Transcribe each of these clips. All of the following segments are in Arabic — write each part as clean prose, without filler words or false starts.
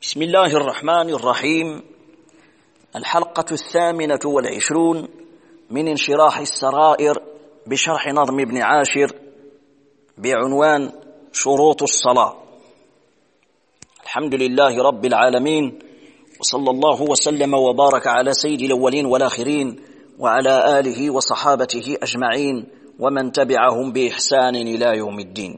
بسم الله الرحمن الرحيم. الحلقة 28 من انشراح السرائر بشرح نظم ابن عاشر بعنوان شروط الصلاة. الحمد لله رب العالمين، وصلى الله وسلم وبارك على سيد الأولين والآخرين وعلى آله وصحابته أجمعين ومن تبعهم بإحسان إلى يوم الدين.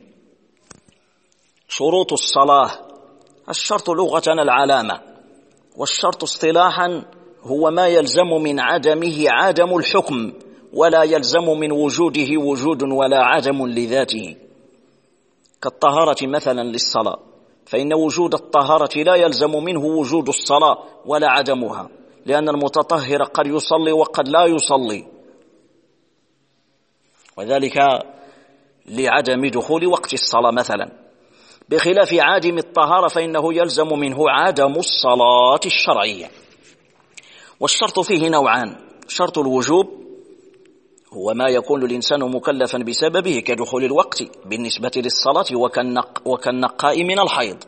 شروط الصلاة: الشرط لغة العلامة، والشرط اصطلاحا هو ما يلزم من عدمه عدم الحكم، ولا يلزم من وجوده وجود ولا عدم لذاته، كالطهارة مثلا للصلاة، فإن وجود الطهارة لا يلزم منه وجود الصلاة ولا عدمها، لأن المتطهر قد يصلي وقد لا يصلي، وذلك لعدم دخول وقت الصلاة مثلا، بخلاف عادم الطهارة فإنه يلزم منه عدم الصلاة الشرعية. والشرط فيه نوعان: شرط الوجوب هو ما يكون الإنسان مكلفا بسببه كدخول الوقت بالنسبة للصلاة وكالنقاء من الحيض.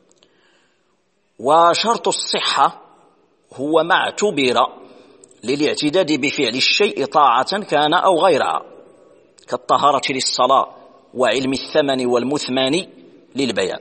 وشرط الصحة هو ما اعتبر للاعتداد بفعل الشيء طاعة كان أو غيرها، كالطهارة للصلاة وعلم الثمن والمثمان للبيان.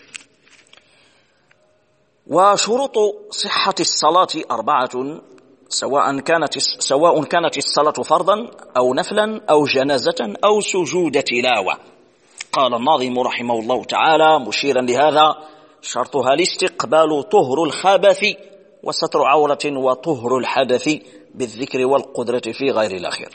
وشروط صحة الصلاة 4: سواء كانت الصلاة فرضا أو نفلا أو جنازة أو سجود تلاوة. قال الناظم رحمه الله تعالى مشيرا لهذا: شرطها الاستقبال طهر الخبث وستر عورة وطهر الحدث بالذكر والقدرة في غير الأخير.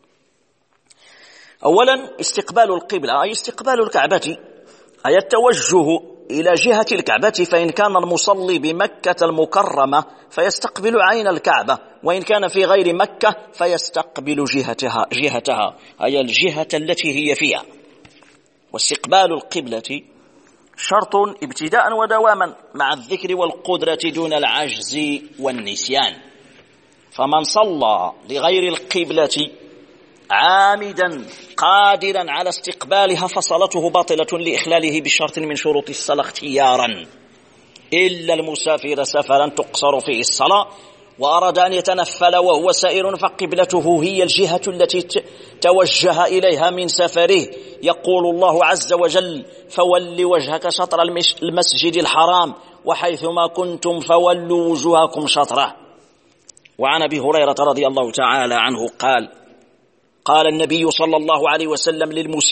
أولا استقبال القبلة، أي استقبال الكعبة، أي التوجه إلى جهة الكعبة، فإن كان المصلي بمكة المكرمة فيستقبل عين الكعبة، وإن كان في غير مكة فيستقبل جهتها أي الجهة التي هي فيها. واستقبال القبلة شرط ابتداء ودواما مع الذكر والقدرة دون العجز والنسيان، فمن صلى لغير القبلة عامدا قادرا على استقبالها فصلاته باطلة لإخلاله بشرط من شروط الصلاة اختيارا، إلا المسافر سفرا تقصر فيه الصلاة وأراد أن يتنفل وهو سائر فقبلته هي الجهة التي توجه إليها من سفره. يقول الله عز وجل: فول وجهك شطر المسجد الحرام وحيثما كنتم فولوا وجوهكم شطره. وعن أبي هريرة رضي الله تعالى عنه قال النبي صلى الله عليه وسلم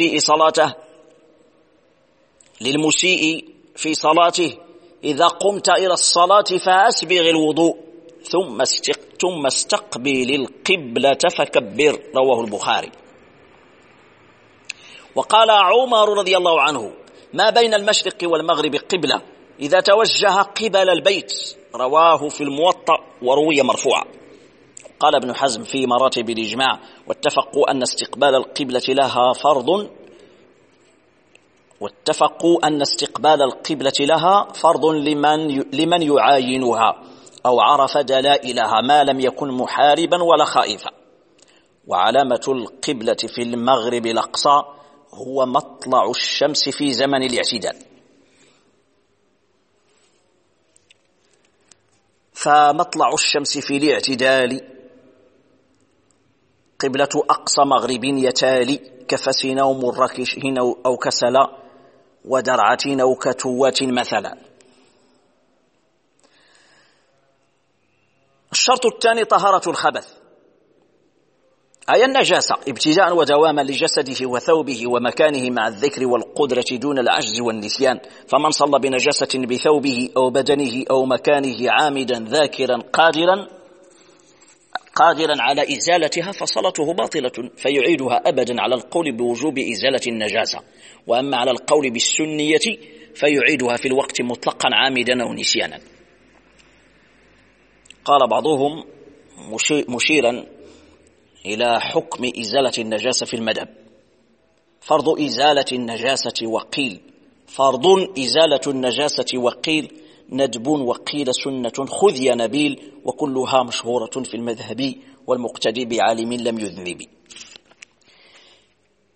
للمسيء في صلاته: إذا قمت إلى الصلاة فأسبغ الوضوء ثم استقبل القبلة فكبر. رواه البخاري. وقال عمر رضي الله عنه: ما بين المشرق والمغرب قبلة إذا توجه قبل البيت. رواه في الموطأ وروي مرفوعا. قال ابن حزم في مراتب الإجماع: واتفقوا أن استقبال القبلة لها فرض لمن يعاينها أو عرف دلائلها ما لم يكن محاربا ولا خائفا. وعلامة القبلة في المغرب الأقصى هو مطلع الشمس في زمن الاعتدال، فمطلع الشمس في الاعتدال قبلة أقصى مغرب يتالي كفسين أو مركشين أو كسلا ودرعة أو كتوة مثلا. الشرط الثاني طهارة الخبث، أي النجاسة ابتداء ودواما لجسده وثوبه ومكانه مع الذكر والقدرة دون العجز والنسيان، فمن صلى بنجاسة بثوبه أو بدنه أو مكانه عامدا ذاكرا قادرا على إزالتها فصلاته باطلة، فيعيدها أبدا على القول بوجوب إزالة النجاسة، وأما على القول بالسنية فيعيدها في الوقت مطلقا عامدا أو نسيانا. قال بعضهم مشيرا إلى حكم إزالة النجاسة في المذهب: فرض إزالة النجاسة وقيل ندب وقيل سنة خذ يا نبيل، وكلها مشهورة في المذهب والمقتدي بعالم لم يذنب.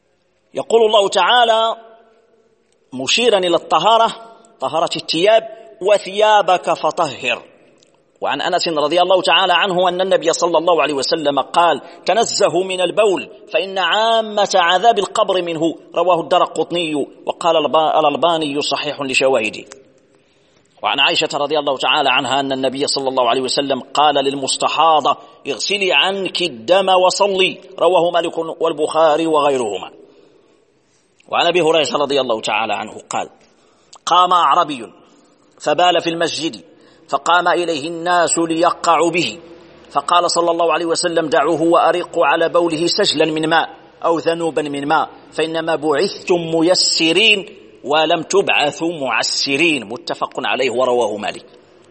يقول الله تعالى مشيرا إلى الطهارة، طهارة الثياب، وثيابك فطهر. وعن أنس رضي الله تعالى عنه أن النبي صلى الله عليه وسلم قال: تنزهوا من البول فإن عامة عذاب القبر منه. رواه الدرقطني وقال الألباني صحيح لشواهده. وعن عائشة رضي الله تعالى عنها أن النبي صلى الله عليه وسلم قال للمستحاضة: اغسلي عنك الدم وصلي. رواه مالك والبخاري وغيرهما. وعن أبي هريرة رضي الله تعالى عنه قال: قام أعربي فبال في المسجد فقام إليه الناس ليقعوا به، فقال صلى الله عليه وسلم: دعوه وأرقوا على بوله سجلا من ماء أو ذنوبا من ماء، فإنما بعثتم ميسرين ولم تبعثوا معسرين. متفق عليه ورواه مالك.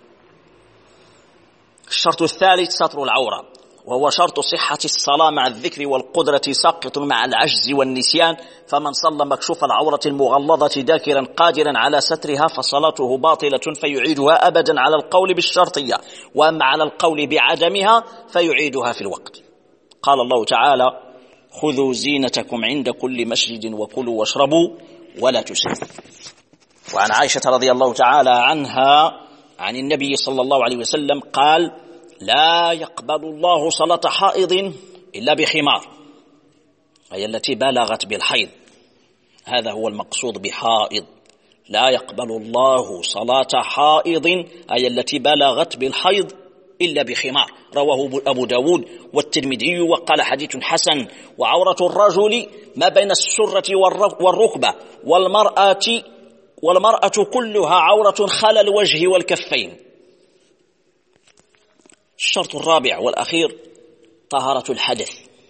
الشرط الثالث ستر العورة، وهو شرط صحة الصلاة مع الذكر والقدرة ساقط مع العجز والنسيان، فمن صلى مكشوف العورة المغلظة ذاكرا قادرا على سترها فصلاته باطلة فيعيدها أبدا على القول بالشرطية، وأما على القول بعدمها فيعيدها في الوقت. قال الله تعالى: خذوا زينتكم عند كل مسجد وكلوا واشربوا ولا تسرفوا. وعن عائشة رضي الله تعالى عنها عن النبي صلى الله عليه وسلم قال: لا يقبل الله صلاة حائض إلا بخمار، أي التي بلغت بالحيض. هذا هو المقصود بحائض. لا يقبل الله صلاة حائض أي التي بلغت بالحيض إلا بخمار. رواه أبو داود والترمذي وقال: حديث حسن. وعورة الرجل ما بين السرة والركبة، والمرأة كلها عورة خلا الوجه والكفين. الشرط الرابع والأخير طهارة الحدث،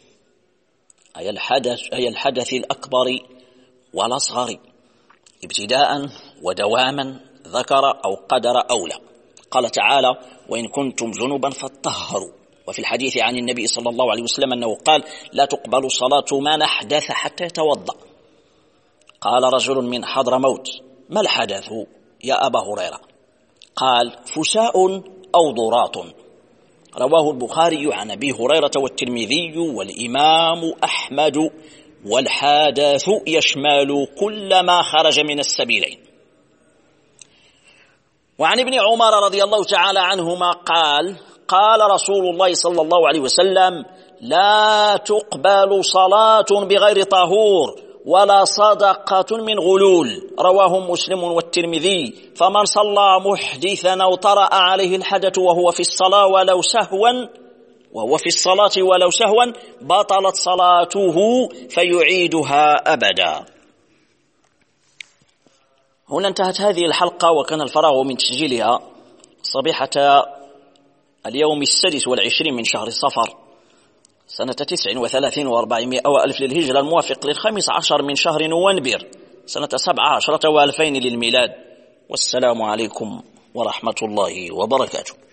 أي الحدث الأكبر والأصغر، ابتداء ودواما، ذكر أو قدر أو لا. قال تعالى: وإن كنتم جنبا فاطهروا. وفي الحديث عن النبي صلى الله عليه وسلم أنه قال: لا تقبل صلاة من أحدث حتى يتوضأ. قال رجل من حضرموت: ما الحدث يا أبا هريرة؟ قال: فساء أو ضراط. رواه البخاري عن أبي هريرة والترمذي والإمام أحمد. والحدث يشمل كل ما خرج من السبيلين. وعن ابن عمر رضي الله تعالى عنهما قال: قال رسول الله صلى الله عليه وسلم: لا تقبل صلاة بغير طهور ولا صدقة من غلول. رواه مسلم والترمذي. فمن صلى محدثا أو طرأ عليه الحدث وهو في الصلاة ولو سهوا بطلت صلاته فيعيدها أبدا. هنا انتهت هذه الحلقة، وكان الفراغ من تسجيلها صبيحة اليوم 26 من شهر صفر سنة 39 و400 وألف للهجرة، الموافق ل15 من شهر نوفمبر سنة 17 و2000 للميلاد. والسلام عليكم ورحمة الله وبركاته.